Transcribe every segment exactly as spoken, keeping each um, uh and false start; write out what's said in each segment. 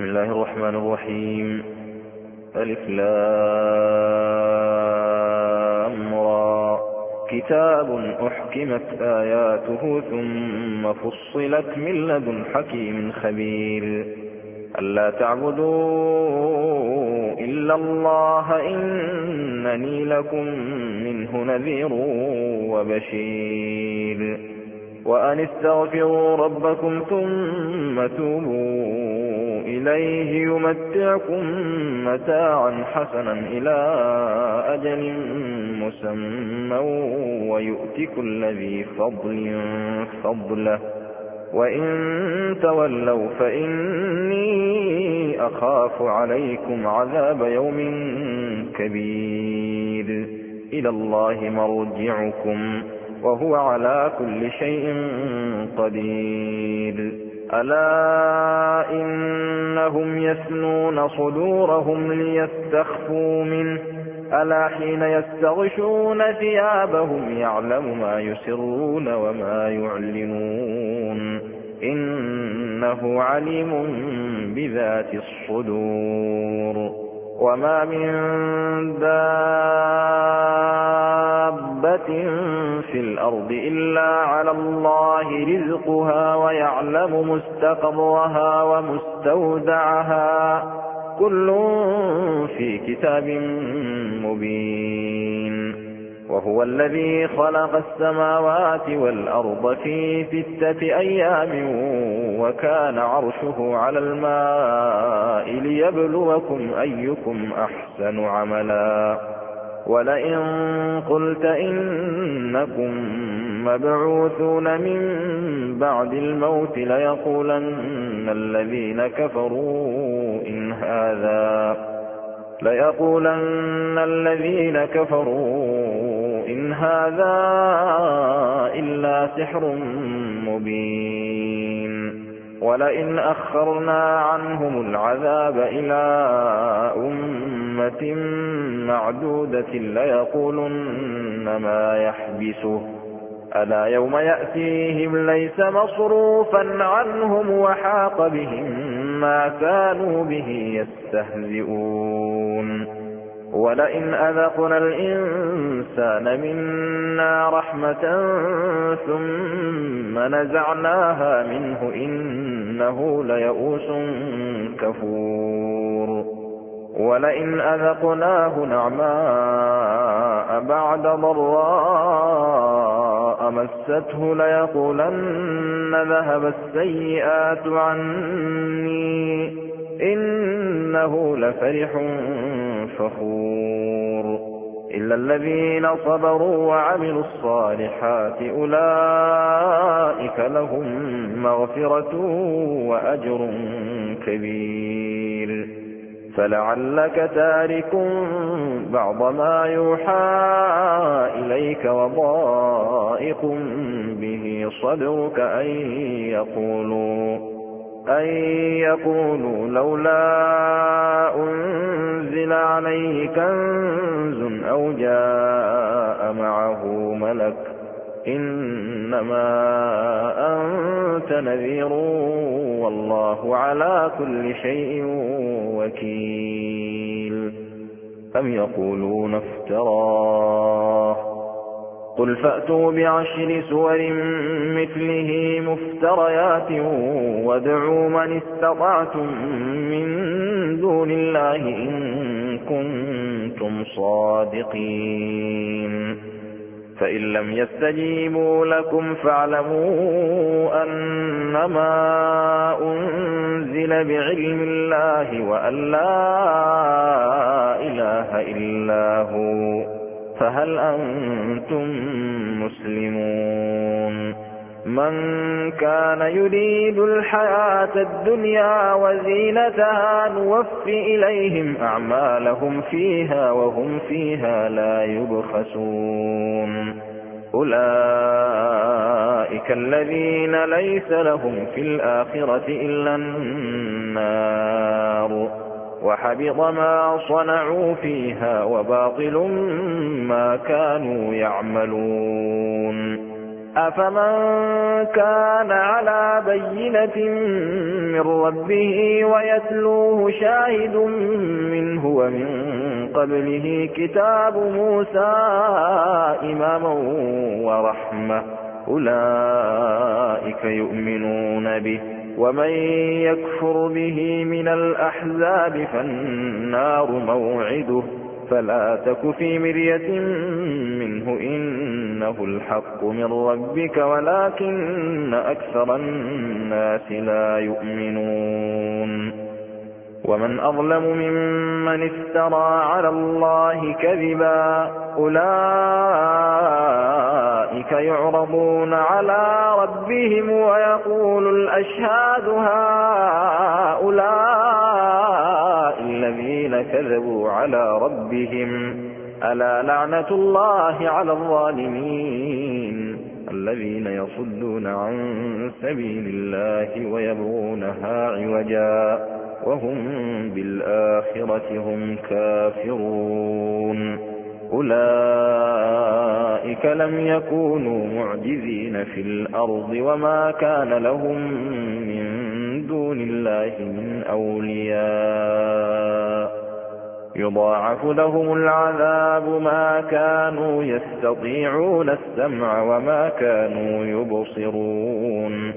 بسم الله الرحمن الرحيم. ألف لام را. كتاب أحكمت آياته ثم فصلت من لدن حكيم خبير. ألا تعبدوا إلا الله إنني لكم منه نذير وبشير. وأن استغفروا ربكم ثم توبوا إليه يمتعكم متاعا حسنا إلى أجل مسمى ويؤت كل ذي فضل فضله وإن تولوا فإني أخاف عليكم عذاب يوم كبير. إلى الله مرجعكم وهو على كل شيء قدير. ألا إنهم يثنون صدورهم ليستخفوا منه ألا حين يستغشون ثيابهم يعلم ما يسرون وما يعلنون إنه عليم بذات الصدور. وما من دابة في الأرض إلا على الله رزقها ويعلم مستقرها ومستودعها كل في كتاب مبين. وهو الذي خلق السماوات والأرض في ستة أيام وكان عرشه على الماء ليبلوكم أيكم أحسن عملا. ولئن قلت إنكم مبعوثون من بعد الموت ليقولن الذين كفروا إن هذا ليقولن الذين كفروا إن هذا إلا سحر مبين. ولئن أخرنا عنهم العذاب إلى أمة معدودة ليقولن ما يحبسه ألا يوم يأتيهم ليس مصروفا عنهم وحاق بهم ما كانوا به يستهزئون. ولئن أذقنا الإنسان منا رحمة ثم نزعناها منه إنه ليئوس كفور. ولئن أذقناه نعماء بعد ضراء مسته ليقولن ذهب السيئات عني إنه لفرح فخور. إلا الذين صبروا وعملوا الصالحات أولئك لهم مغفرة وأجر كبير. فلعلك تارك بعض ما يوحى إليك وضائق به صدرك أن يقولوا أن يقولوا لولا أنزل عليه كنز أو جاء معه ملك إنما أنت نذير والله على كل شيء وكيل. أم يقولون افتراه قل فأتوا بعشر سور مثله مفتريات وادعوا من استطعتم من دون الله إن كنتم صادقين. فإن لم يستجيبوا لكم فاعلموا أنما أنزل بعلم الله وأن لا إله إلا هو فهل أنتم مسلمون. من كان يريد الحياة الدنيا وزينتها نوف إليهم أعمالهم فيها وهم فيها لا يبخسون. أولئك الذين ليس لهم في الآخرة إلا النار وحبط ما صنعوا فيها وباطل ما كانوا يعملون. أفمن كان على بينة من ربه ويتلوه شاهد منه ومن قبله كتاب موسى إماما ورحمة أولئك يؤمنون به ومن يكفر به من الأحزاب فالنار موعده فلا تك في مرية منه إنه الحق من ربك ولكن أكثر الناس لا يؤمنون ومن أظلم ممن افترى على الله كذبا أولئك يعرضون على ربهم ويقول الأشهاد هؤلاء الذين كذبوا على ربهم ألا لعنة الله على الظالمين الذين يصدون عن سبيل الله ويبغونها عوجا وهم بالآخرة هم كافرون أولئك لم يكونوا معجزين في الأرض وما كان لهم من دون الله من أولياء يضاعف لهم العذاب ما كانوا يستطيعون السمع وما كانوا يبصرون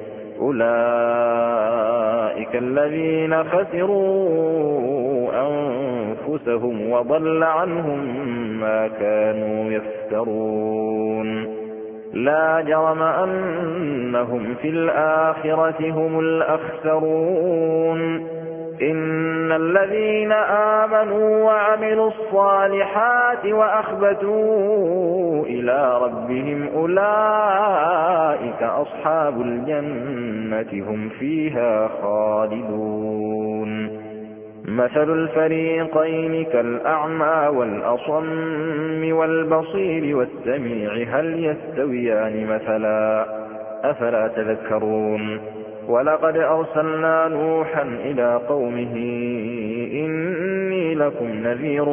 أولئك الذين خسروا أنفسهم وضل عنهم ما كانوا يفترون لا جرم أنهم في الآخرة هم الأخسرون إن الذين آمنوا وعملوا الصالحات وأخبتوا إلى ربهم أولئك أصحاب الجنة هم فيها خالدون مثل الفريقين كالأعمى والأصم والبصير والسميع هل يستويان مثلا أفلا تذكرون ولقد أرسلنا نوحا إلى قومه إني لكم نذير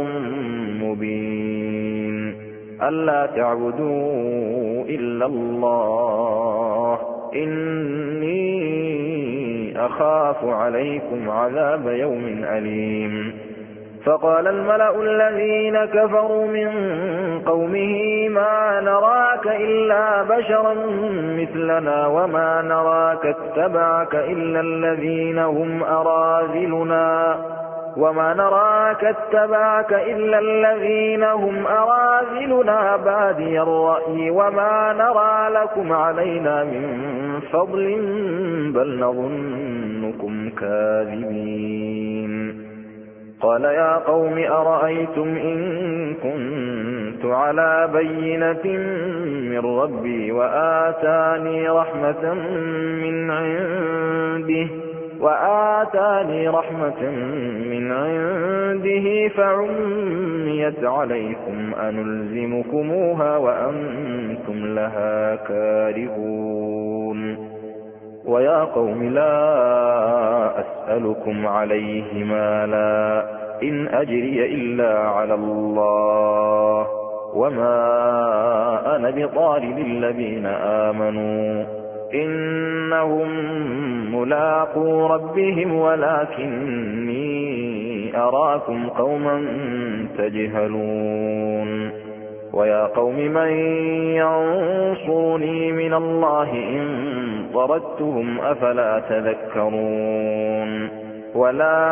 مبين ألا تعبدوا إلا الله إني أخاف عليكم عذاب يوم أليم فقال الملأ الذين كفروا من قومه ما نراك إلا بشرا مثلنا وما نراك اتبعك إلا الذين هم أراذلنا وما نراك اتبعك إلا الذين هم أراذلنا بادي الرأي وما نرى لكم علينا من فضل بل نظنكم كاذبين قال يا قوم أرأيتم إن كنت على بينة من ربي وآتاني رحمة من عنده وآتاني رحمة من عنده فعميت عليكم أنلزمكموها وأنتم لها كارهون ويا قوم لا أسألكم عليه مالا إن أجري إلا على الله وما أنا بطارد الذين آمنوا إنهم ملاقو ربهم ولكني أراكم قوما تجهلون ويا قوم من ينصرني من الله إن طردتهم أفلا تذكرون ولا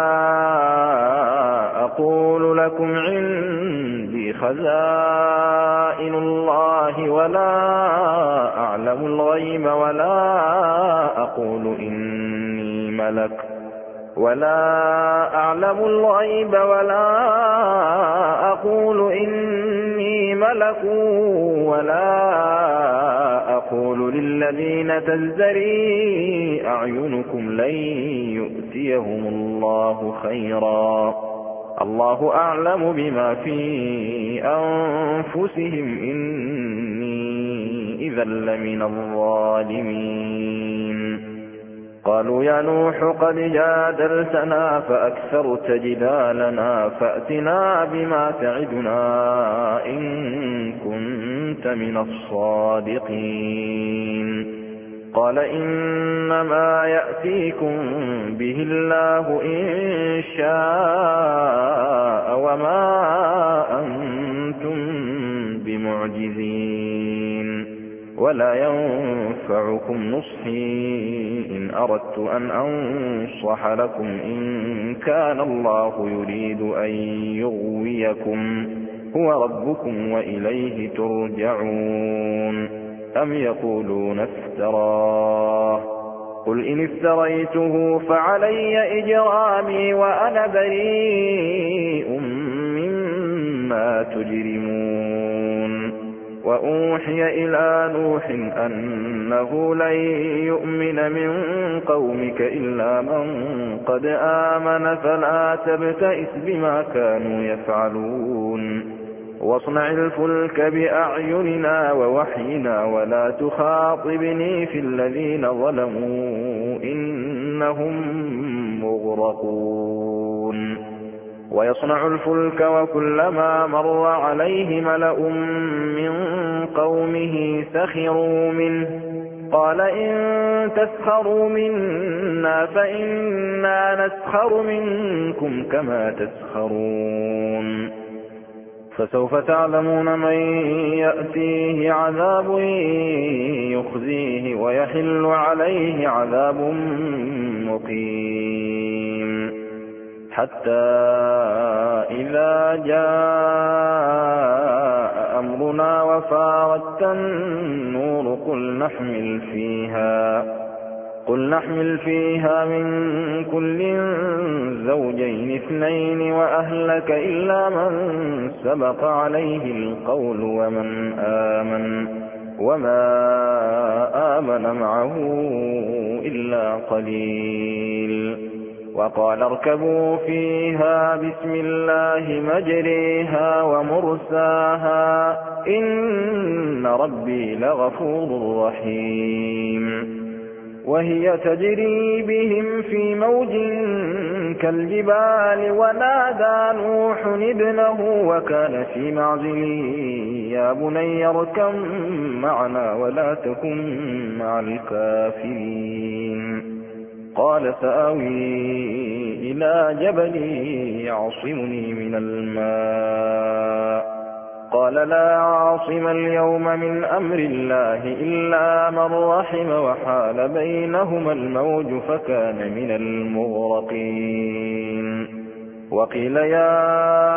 أقول لكم عندي خزائن الله ولا أعلم الغيب ولا أقول إني ملك ولا أعلم الغيب ولا أقول إني ملك ولا أقول للذين تزدري أعينكم لن يؤتيهم الله خيرا الله أعلم بما في أنفسهم إني إذا لمن الظالمين قالوا يا نوح قد جادلتنا فأكثرت جدالنا فأتنا بما تعدنا إن كنت من الصادقين قال إنما يأتيكم به الله إن شاء وما أنتم بمعجزين ولا ينفعكم نصحي إن أردت أن أنصح لكم إن كان الله يريد أن يغويكم هو ربكم وإليه ترجعون أم يقولون افتراه قل إن افتريته فعلي إجرامي وأنا بريء مما تجرمون وأوحي إلى نوح أنه لن يؤمن من قومك إلا من قد آمن فلا تبتئس بما كانوا يفعلون واصنع الفلك بأعيننا ووحينا ولا تخاطبني في الذين ظلموا إنهم مغرقون ويصنع الفلك وكلما مر عليه ملأ من قومه سخروا منه قال إن تسخروا منا فإنا نسخر منكم كما تسخرون فسوف تعلمون من يأتيه عذاب يخزيه ويحل عليه عذاب مقيم حتى إذا جاء أمرنا وفارت النور قل نحمل فيها قل نحمل فيها من كل زوجين اثنين وأهلك إلا من سبق عليه القول ومن آمن وما آمن معه إلا قليل وقال اركبوا فيها بسم الله مجريها ومرساها إن ربي لغفور رحيم وهي تجري بهم في موج كالجبال ونادى نوح ابنه وكان في معزل يا بني اركب معنا ولا تكن مع الكافرين قال سآوي إلى جبل يعصمني من الماء قال لا عاصم اليوم من أمر الله إلا من رحم وحال بينهما الموج فكان من المغرقين وقيل يا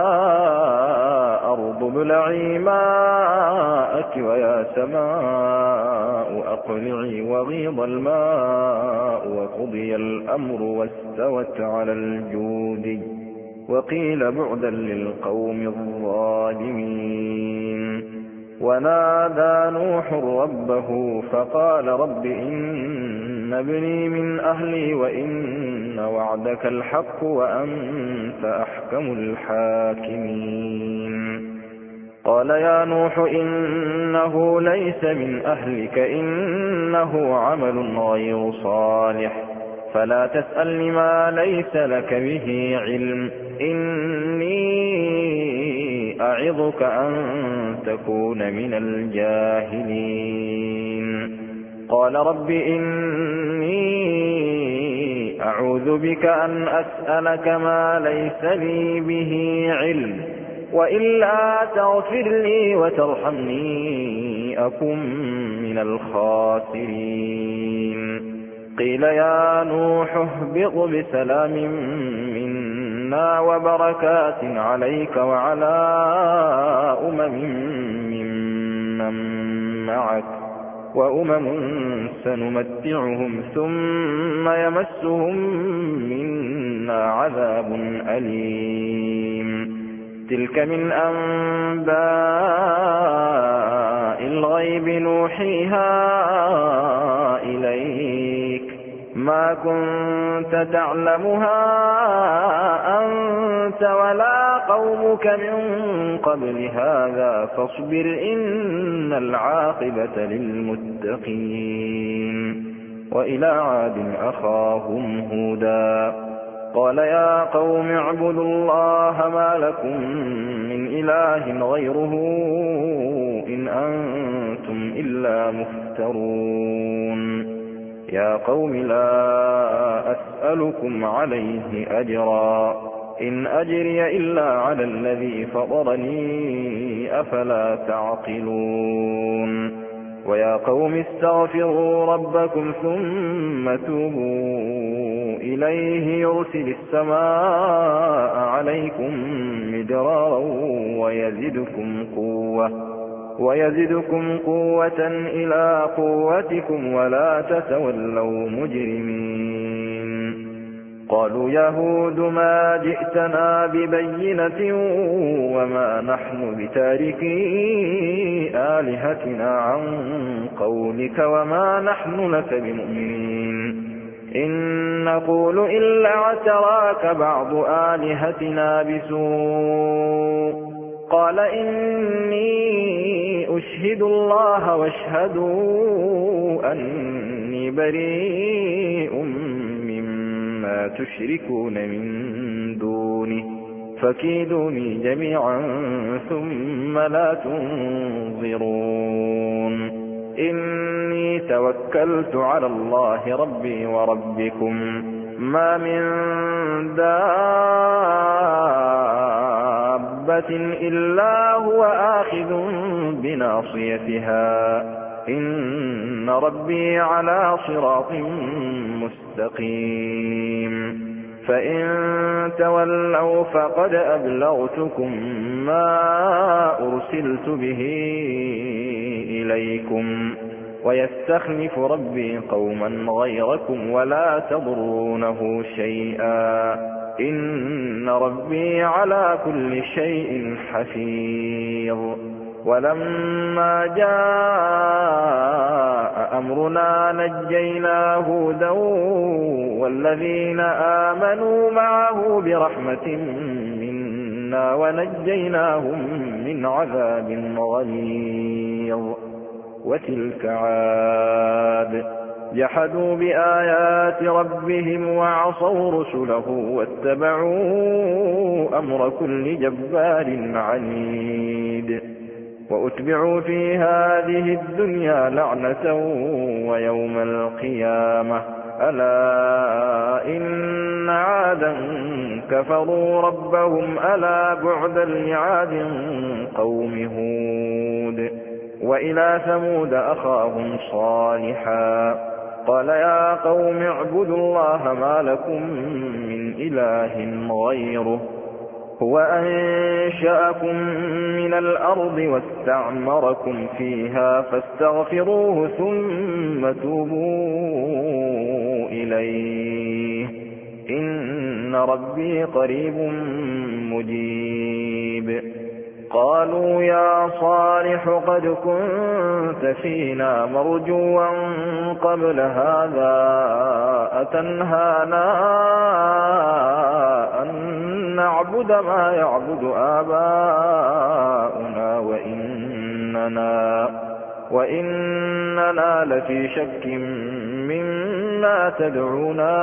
أرض ابلعي ماءك ويا سماء أقلعي وغيض الماء وقضي الأمر واستوت على الجود وقيل بعدا للقوم الظالمين ونادى نوح ربه فقال رب إن ابني من أهلي وإن وعدك الحق وأنت أحكم الحاكمين قال يا نوح إنه ليس من أهلك إنه عمل غير صالح فلا تسألني ما ليس لك به علم إني أعظك أن تكون من الجاهلين قال رب إني أعوذ بك أن أسألك ما ليس لي به علم وإلا تغفر لي وترحمني أكن من الخاسرين قيل يا نوح اهبط بسلام منا وبركات عليك وعلى أمم ممن معك وأمم سنمتعهم ثم يمسهم منا عذاب أليم تلك من أنباء الغيب نوحيها إليك ما كنت تعلمها أنت ولا قومك من قبل هذا فاصبر إن العاقبة للمتقين وإلى عاد أخاهم هودا قال يا قوم اعبدوا الله ما لكم من إله غيره إن أنتم إلا مفترون يا قوم لا أسألكم عليه أجرا إن أجري إلا على الذي فطرني أفلا تعقلون ويا قوم استغفروا ربكم ثم توبوا إليه يرسل السماء عليكم مدرارا ويزدكم قوة ويزدكم قوة إلى قوتكم ولا تتولوا مجرمين قالوا يهود ما جئتنا ببينة وما نحن بتاركي آلهتنا عن قولك وما نحن لك بمؤمنين إن نقول إلا اعتراك بعض آلهتنا بسوء قال إني أشهد الله واشهدوا أني بريء مما تشركون من دونه فكيدوني جميعا ثم لا تنظرون إني توكلت على الله ربي وربكم ما من دابة إلا هو آخذ بناصيتها إن ربي على صراط مستقيم فإن تولوا فقد أبلغتكم ما أرسلت به إليكم ويستخلف ربي قوما غيركم ولا تضرونه شيئا إن ربي على كل شيء حفيظ ولما جاء أمرنا نجينا هودا والذين آمنوا معه برحمة منا ونجيناهم من عذاب غليظ وتلك عاد جحدوا بآيات ربهم وعصوا رسله واتبعوا أمر كل جبار عنيد وأتبعوا في هذه الدنيا لعنة ويوم القيامة ألا إن عادا كفروا ربهم ألا بعدا لعاد قوم هود وإلى ثمود أخاهم صالحا قال يا قوم اعبدوا الله ما لكم من إله غيره هو أنشأكم من الأرض واستعمركم فيها فاستغفروه ثم توبوا إليه إن ربي قريب مجيب قالوا يا صالح قد كنت فينا مرجوا قبل هذا أتنهانا أن نعبد ما يعبد آباؤنا وإننا, وإننا لفي شك مما تدعونا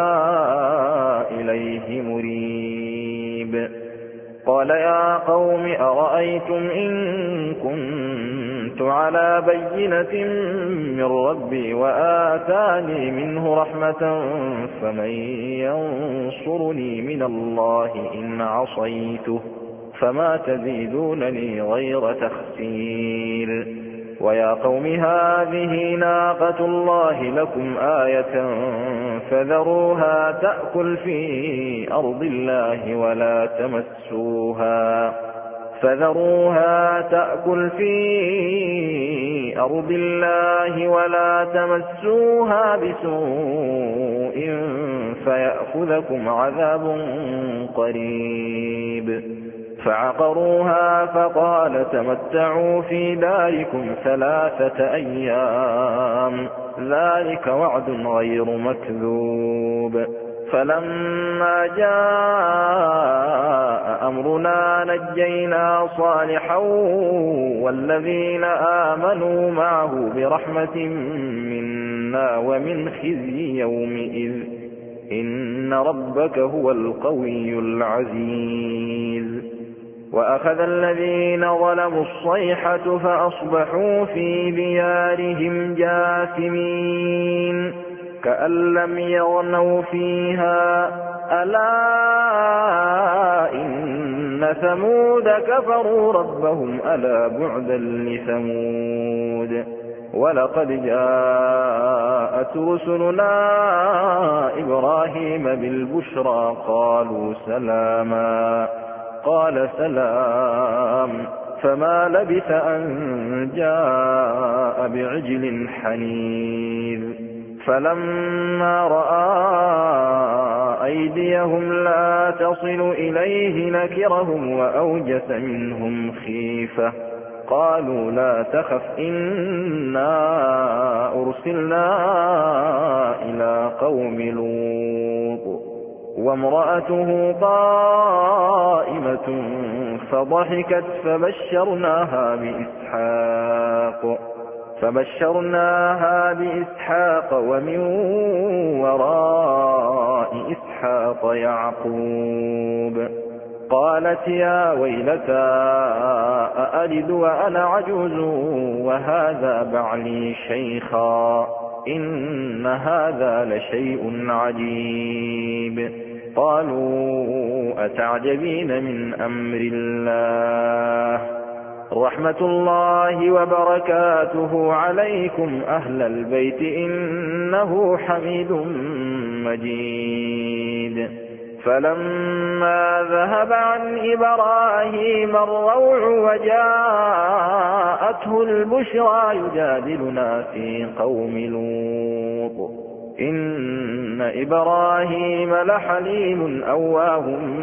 إليه مريب قال يا قوم أرأيتم إن كنت على بينة من ربي وآتاني منه رحمة فمن ينصرني من الله إن عصيته فما تزيدونني غير تخسير ويا قوم هذه ناقة الله لكم آية فذروها تأكل في أرض الله ولا تمسوها فذروها تأكل في أرض الله ولا تمسوها بسوء فيأخذكم عذاب قريب فعقروها فقال تمتعوا في داركم ثلاثة أيام ذلك وعد غير مكذوب فلما جاء أمرنا نجينا صالحا والذين آمنوا معه برحمة منا عنا ومن خزي يومئذ إن ربك هو القوي العزيز. وأخذ الذين ظلموا الصيحة فأصبحوا في ديارهم جاثمين كأن لم يغنوا فيها ألا إن ثمود كفروا ربهم ألا بعدا لثمود. ولقد جاءت رسلنا إبراهيم بالبشرى قالوا سلاما قال سلام فما لبث أن جاء بعجل حنيذ. فلما رأى أيديهم لا تصل إليه نكرهم وأوجس منهم خيفة قالوا لا تخف إنا أرسلنا إلى قوم لوط وامرأته قائمة فضحكت فبشرناها بإسحاق فبشرناها بإسحاق ومن وراء إسحاق يعقوب. قالت يا ويلتى أألد وأنا عجوز وهذا بعلي شيخا إن هذا لشيء عجيب. قالوا أتعجبين من أمر الله رحمة الله وبركاته عليكم أهل البيت إنه حميد مجيد. فلما ذهب عن إبراهيم الروع وجاءته البشرى يجادلنا في قوم لوط إن إبراهيم لحليم أواه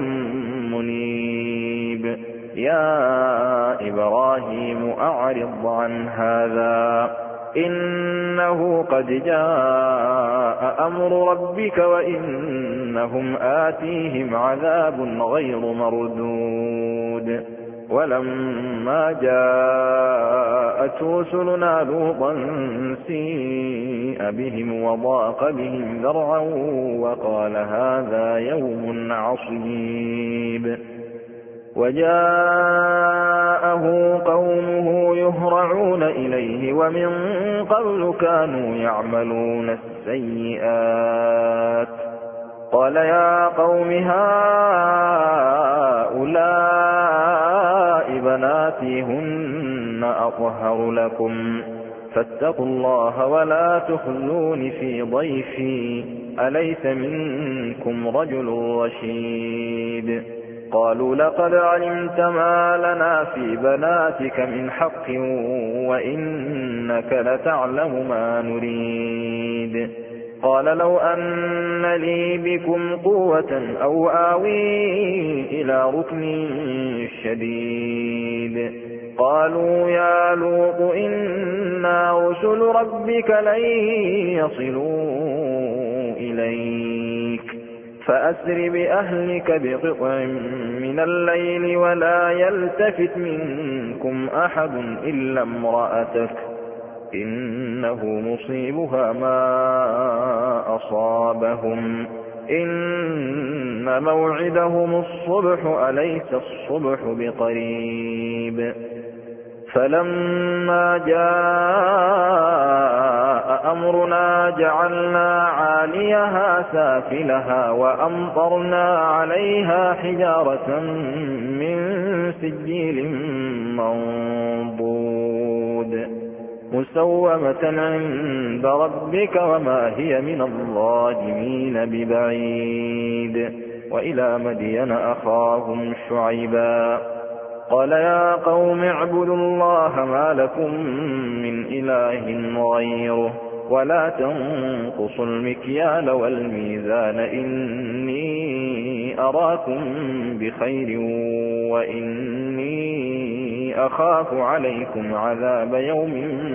منيب. يا إبراهيم أعرض عن هذا إنه قد جاء أمر ربك وإنهم آتيهم عذاب غير مردود. ولما جاءت رسلنا لوطا سيء بهم وضاق بهم ذرعا وقال هذا يوم عصيب. وجاءه قومه يهرعون إليه ومن قبل كانوا يعملون السيئات قال يا قوم هؤلاء بناتي هن أطهر لكم فاتقوا الله ولا تخزون في ضيفي أليس منكم رجل رشيد. قالوا لقد علمت ما لنا في بناتك من حق وإنك لتعلم ما نريد. قال لو أن لي بكم قوة أو آوي إلى ركن شديد. قالوا يا لوط إنا رسل ربك لن يصلوا إليك فأسر بأهلك بقطع من الليل ولا يلتفت منكم أحد إلا امرأتك إنه مصيبها ما أصابهم إن موعدهم الصبح أليس الصبح بقريب. فلما جاء أمرنا جعلنا عاليها سافلها وأمطرنا عليها حجارة من سجيل منضود مسومة عند ربك وما هي من الظالمين ببعيد. وإلى مدين أخاهم شعيبا قال يا قوم اعبدوا الله ما لكم من إله غيره ولا تنقصوا المكيال والميزان إني أراكم بخير وإني أخاف عليكم عذاب يوم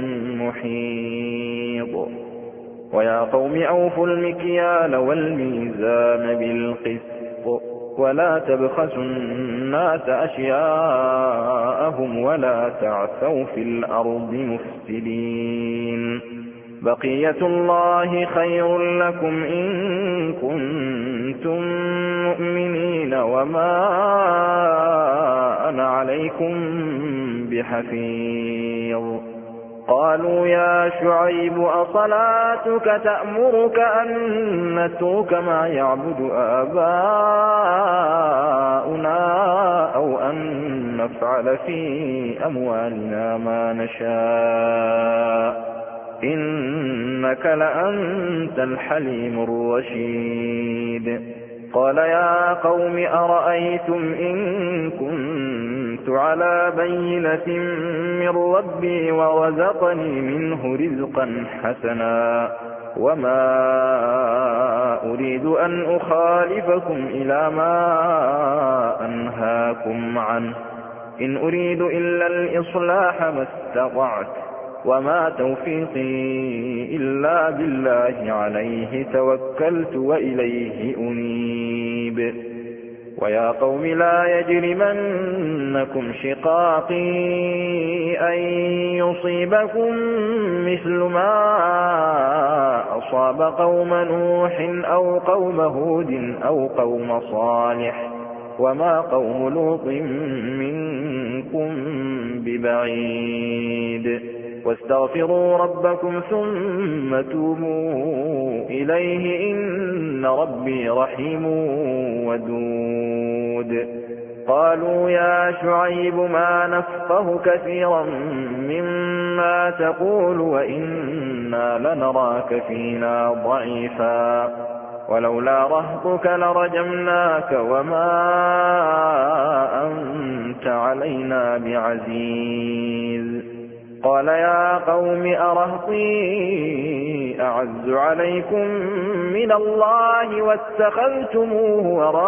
محيط. ويا قوم أوفوا المكيال والميزان بالقسط ولا تبخسوا الناس أشياءهم ولا تعثوا في الأرض مفسدين. بقية الله خير لكم إن كنتم مؤمنين وما أنا عليكم بحفيظ قالوا يا شعيب أصلاتك تأمرك أن نترك ما يعبد آباؤنا أو أن نفعل في أموالنا ما نشاء إنك لأنت الحليم الرشيد قال يا قوم أرأيتم إن كنت على بينة من ربي ورزقني منه رزقا حسنا وما أريد أن أخالفكم إلى ما أنهاكم عنه إن أريد إلا الإصلاح ما استطعت وما توفيقي إلا بالله عليه توكلت وإليه أنيب ويا قوم لا يجرمنكم شقاقي أن يصيبكم مثل ما أصاب قوم نوح أو قوم هود أو قوم صالح وما قوم لوط منكم ببعيد واستغفروا ربكم ثم توبوا إليه إن ربي رحيم ودود قالوا يا شعيب ما نفقه كثيرا مما تقول وإنا لنراك فينا ضعيفا ولولا رهطك لرجمناك وما أنت علينا بعزيز قال يا قوم أرهطي أعز عليكم من الله واتخذتموه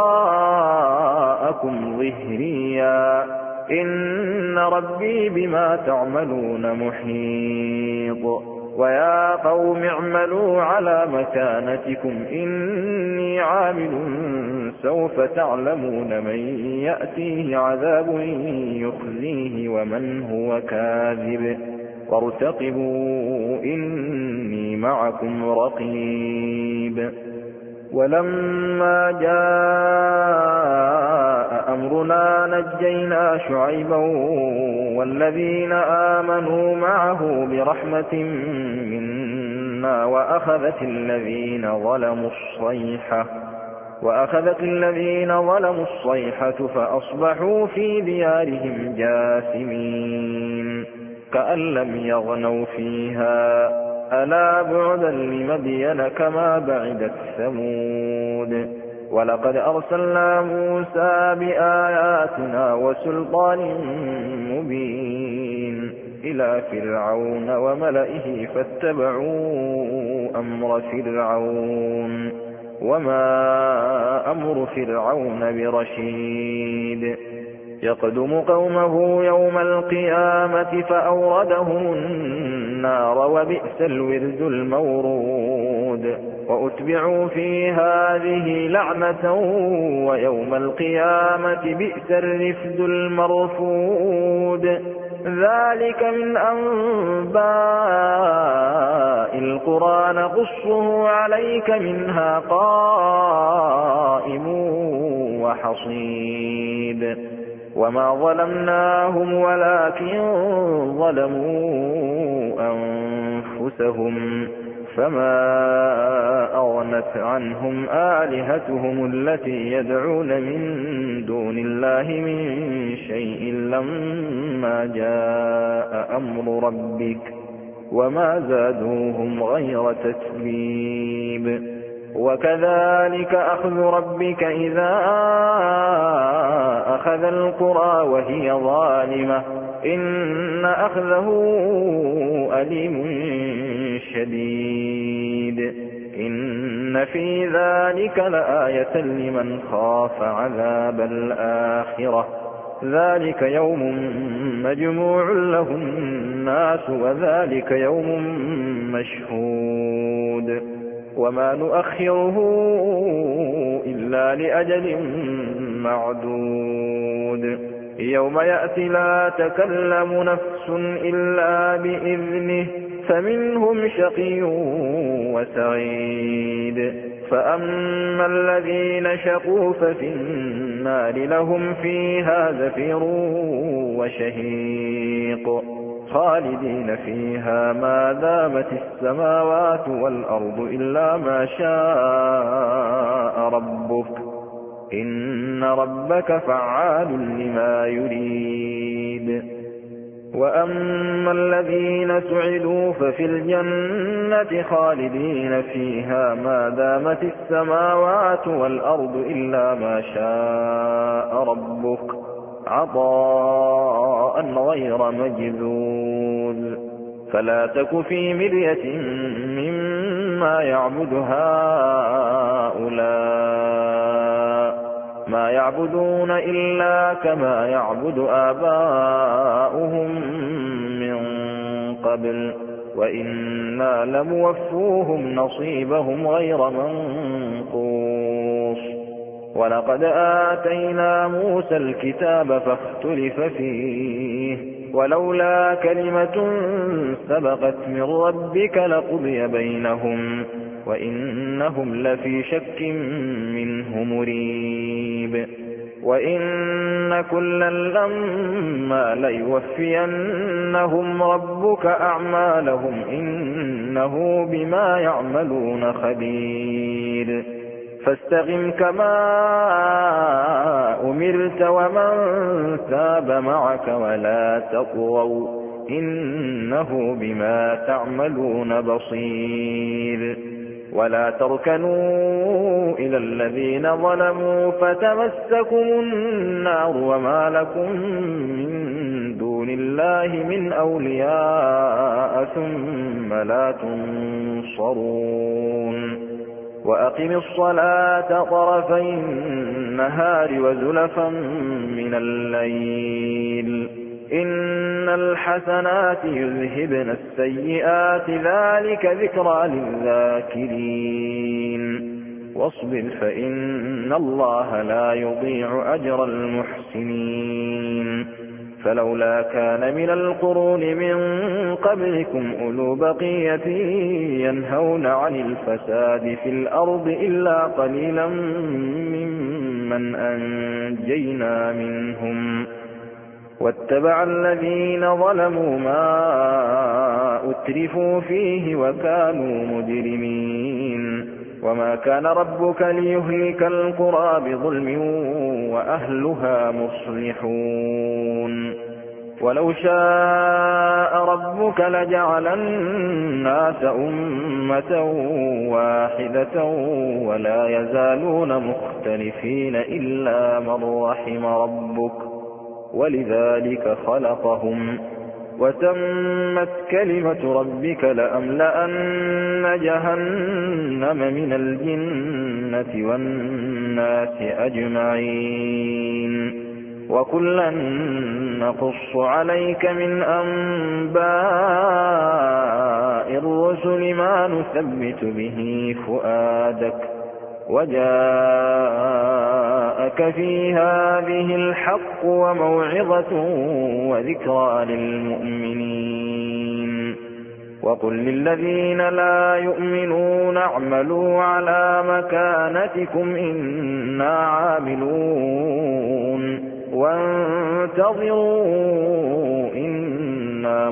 وراءكم ظهريا إن ربي بما تعملون محيط ويا قوم اعملوا على مكانتكم إني عامل سوف تعلمون من يأتيه عذاب يخزيه ومن هو كاذب وارتقبوا إني معكم رقيب ولما جاء أمرنا نجينا شعيبا والذين آمنوا معه برحمة منا وأخذت الذين ظلموا الصيحة وأخذت الذين ظلموا الصيحة فأصبحوا في ديارهم جاثمين كأن لم يغنوا فيها ألا بعدا لمدين كما بعدت ثمود ولقد أرسلنا موسى بآياتنا وسلطان مبين إلى فرعون وملئه فاتبعوا أمر فرعون وما أمر فرعون برشيد يقدم قومه يوم القيامة فأوردهم النار وبئس الورد المورود وأتبعوا في هذه لعنة ويوم القيامة بئس الرفد المرفود ذلك من أنباء القرى نقصه عليك منها قائم وحصيد وما ظلمناهم ولكن ظلموا أنفسهم فما أغنت عنهم آلهتهم التي يدعون من دون الله من شيء لما جاء أمر ربك وما زادوهم غير تتبيب وكذلك أخذ ربك إذا أخذ القرى وهي ظالمة إن أخذه أليم شديد إن في ذلك لآية لمن خاف عذاب الآخرة ذلك يوم مجموع له الناس وذلك يوم مشهود وما نؤخره إلا لأجل معدود يوم يأتي لا تكلم نفس إلا بإذنه فمنهم شقي وسعيد. فأما الذين شقوا ففي النار لهم فيها زفير وشهيق خالدين فيها ما دامت السماوات والأرض إلا ما شاء ربك إن ربك فعال لما يريد. وأما الذين سعدوا ففي الجنة خالدين فيها ما دامت السماوات والأرض إلا ما شاء ربك عطاء غير مجذوذ. فلا تك في مرية مما يعبد هؤلاء ما يعبدون إلا كما يعبد آباؤهم من قبل وإنا لموفوهم نصيبهم غير منقوص. ولقد آتينا موسى الكتاب فاختلف فيه ولولا كلمة سبقت من ربك لقضي بينهم وإنهم لفي شك منه مريب. وإن كلا لما ليوفينهم ربك أعمالهم إنه بما يعملون خبير. فاستقم كما أمرت ومن تاب معك ولا تطغوا إنه بما تعملون بصير. ولا تركنوا إلى الذين ظلموا فتمسكم النار وما لكم من دون الله من أولياء ثم لا تنصرون. وأقم الصلاة طرفي النهار وزلفا من الليل إن الحسنات يذهبن السيئات ذلك ذكرى للذاكرين. واصبر فإن الله لا يضيع أجر المحسنين. فلولا كان من القرون من قبلكم أولو بقية ينهون عن الفساد في الأرض إلا قليلا ممن أنجينا منهم واتبع الذين ظلموا ما أترفوا فيه وكانوا مجرمين. وما كان ربك ليهلك القرى بظلم وأهلها مصلحون. ولو شاء ربك لجعل الناس أمة واحدة ولا يزالون مختلفين إلا من رحم ربك ولذلك خلقهم وتمت كلمة ربك لأملأن جهنم من الجنة والناس أجمعين. وكلا نقص عليك من أنباء الرسل ما نثبت به فؤادك وجاءك في هذه الحق وموعظة وذكرى للمؤمنين. وقل للذين لا يؤمنون اعملوا على مكانتكم إنا عاملون وانتظروا إنا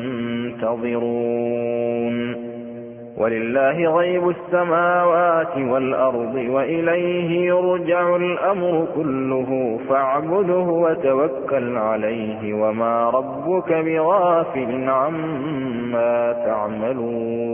منتظرون. ولله غيب السماوات والأرض وإليه يرجع الأمر كله فاعبده وتوكل عليه وما ربك بغافل عما تعملون.